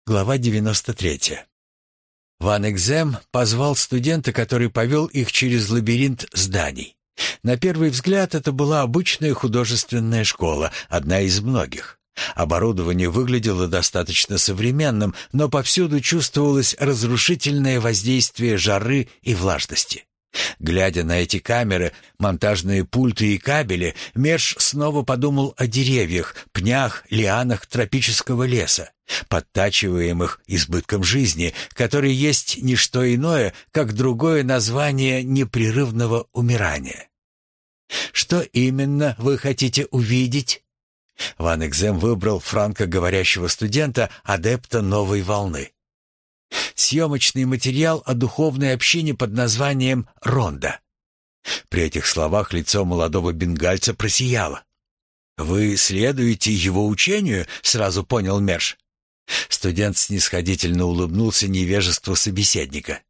Глава 93. Ван Экзем позвал студента, который повел их через лабиринт зданий. На первый взгляд это была обычная художественная школа, одна из многих. Оборудование выглядело достаточно современным, но повсюду чувствовалось разрушительное воздействие жары и влажности. Глядя на эти камеры, монтажные пульты и кабели, Мерш снова подумал о деревьях, пнях, лианах тропического леса, подтачиваемых избытком жизни, который есть не что иное, как другое название непрерывного умирания. «Что именно вы хотите увидеть?» Ван Экзем выбрал франко-говорящего студента, адепта новой волны. Съемочный материал о духовной общине под названием «Ронда». При этих словах лицо молодого бенгальца просияло. «Вы следуете его учению?» — сразу понял Мерш. Студент снисходительно улыбнулся невежеству собеседника.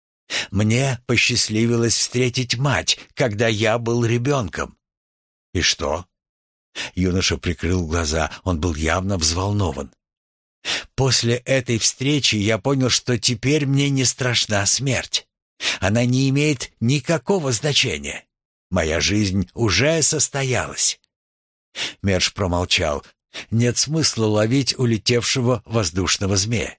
«Мне посчастливилось встретить мать, когда я был ребенком». «И что?» Юноша прикрыл глаза, он был явно взволнован. «После этой встречи я понял, что теперь мне не страшна смерть. Она не имеет никакого значения. Моя жизнь уже состоялась». Мерш промолчал. Нет смысла ловить улетевшего воздушного змея.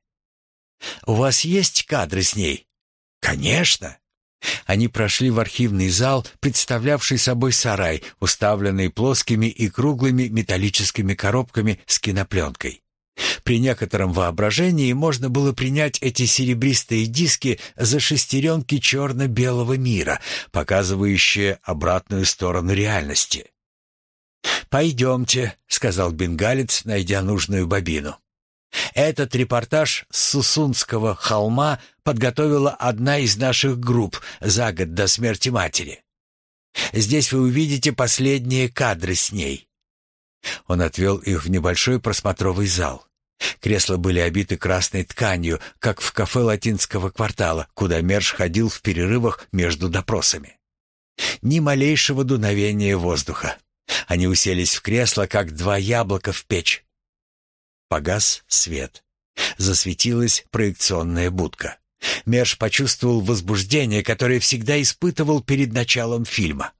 «У вас есть кадры с ней?» «Конечно». Они прошли в архивный зал, представлявший собой сарай, уставленный плоскими и круглыми металлическими коробками с кинопленкой. При некотором воображении можно было принять эти серебристые диски за шестеренки черно-белого мира, показывающие обратную сторону реальности. «Пойдемте», — сказал бенгалец, найдя нужную бобину. «Этот репортаж с Сусунского холма подготовила одна из наших групп за год до смерти матери. Здесь вы увидите последние кадры с ней». Он отвел их в небольшой просмотровый зал. Кресла были обиты красной тканью, как в кафе латинского квартала, куда Мерш ходил в перерывах между допросами. Ни малейшего дуновения воздуха. Они уселись в кресло, как два яблока в печь. Погас свет. Засветилась проекционная будка. Мерш почувствовал возбуждение, которое всегда испытывал перед началом фильма.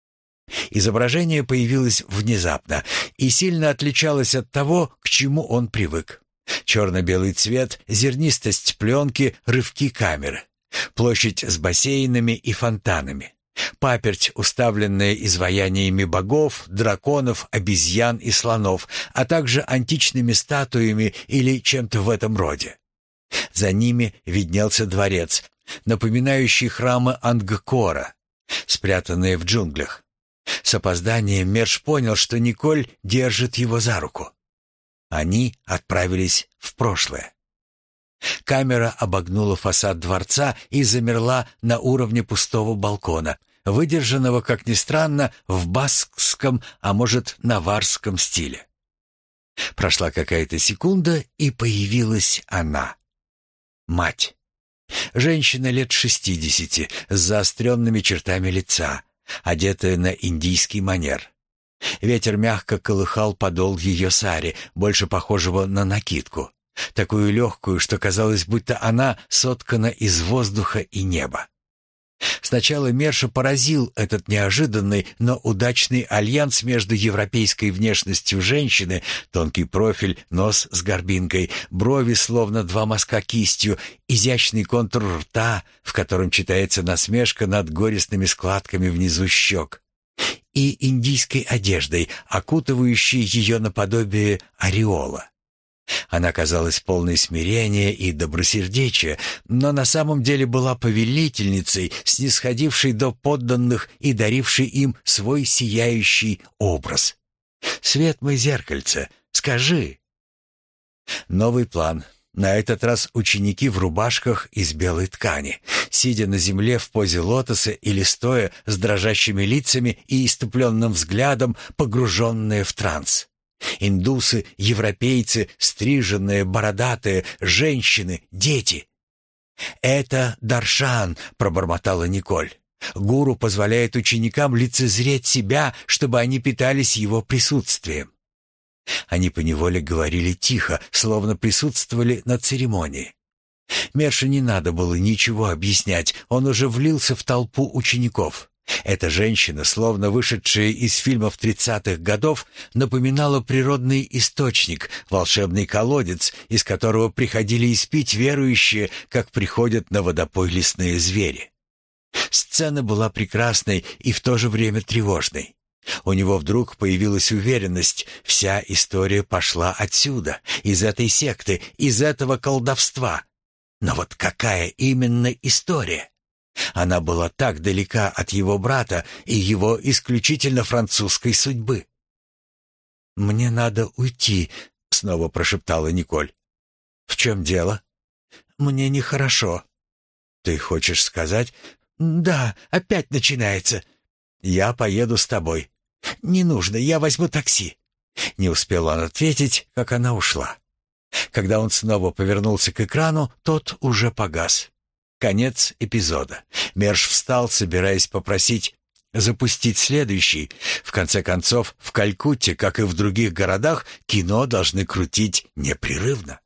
Изображение появилось внезапно и сильно отличалось от того, к чему он привык. Черно-белый цвет, зернистость пленки, рывки камеры. Площадь с бассейнами и фонтанами. Паперть, уставленная изваяниями богов, драконов, обезьян и слонов, а также античными статуями или чем-то в этом роде. За ними виднелся дворец, напоминающий храмы Ангкора, спрятанные в джунглях. С опозданием Мерш понял, что Николь держит его за руку. Они отправились в прошлое. Камера обогнула фасад дворца и замерла на уровне пустого балкона, выдержанного, как ни странно, в баскском, а может, наварском стиле. Прошла какая-то секунда, и появилась она. Мать. Женщина лет 60, с заостренными чертами лица, одетая на индийский манер. Ветер мягко колыхал подол ее сари, больше похожего на накидку, такую легкую, что казалось, будто она соткана из воздуха и неба. Сначала Мерша поразил этот неожиданный, но удачный альянс между европейской внешностью женщины, тонкий профиль, нос с горбинкой, брови словно два мазка кистью, изящный контур рта, в котором читается насмешка над горестными складками внизу щек, и индийской одеждой, окутывающей ее наподобие ореола. Она казалась полной смирения и добросердечия, но на самом деле была повелительницей, снисходившей до подданных и дарившей им свой сияющий образ. «Свет мой зеркальце, скажи». Новый план. На этот раз ученики в рубашках из белой ткани, сидя на земле в позе лотоса или стоя с дрожащими лицами и иступленным взглядом, погруженные в транс. Индусы, европейцы, стриженные, бородатые, женщины, дети. «Это Даршан», — пробормотала Николь. «Гуру позволяет ученикам лицезреть себя, чтобы они питались его присутствием». Они поневоле говорили тихо, словно присутствовали на церемонии. Мершу не надо было ничего объяснять, он уже влился в толпу учеников. Эта женщина, словно вышедшая из фильмов 30-х годов, напоминала природный источник, волшебный колодец, из которого приходили испить верующие, как приходят на водопой лесные звери. Сцена была прекрасной и в то же время тревожной. У него вдруг появилась уверенность, вся история пошла отсюда, из этой секты, из этого колдовства. Но вот какая именно история? Она была так далека от его брата и его исключительно французской судьбы. «Мне надо уйти», — снова прошептала Николь. «В чем дело?» «Мне нехорошо». «Ты хочешь сказать?» «Да, опять начинается». «Я поеду с тобой». «Не нужно, я возьму такси». Не успел он ответить, как она ушла. Когда он снова повернулся к экрану, тот уже погас. Конец эпизода. Мерш встал, собираясь попросить запустить следующий. В конце концов, в Калькутте, как и в других городах, кино должны крутить непрерывно.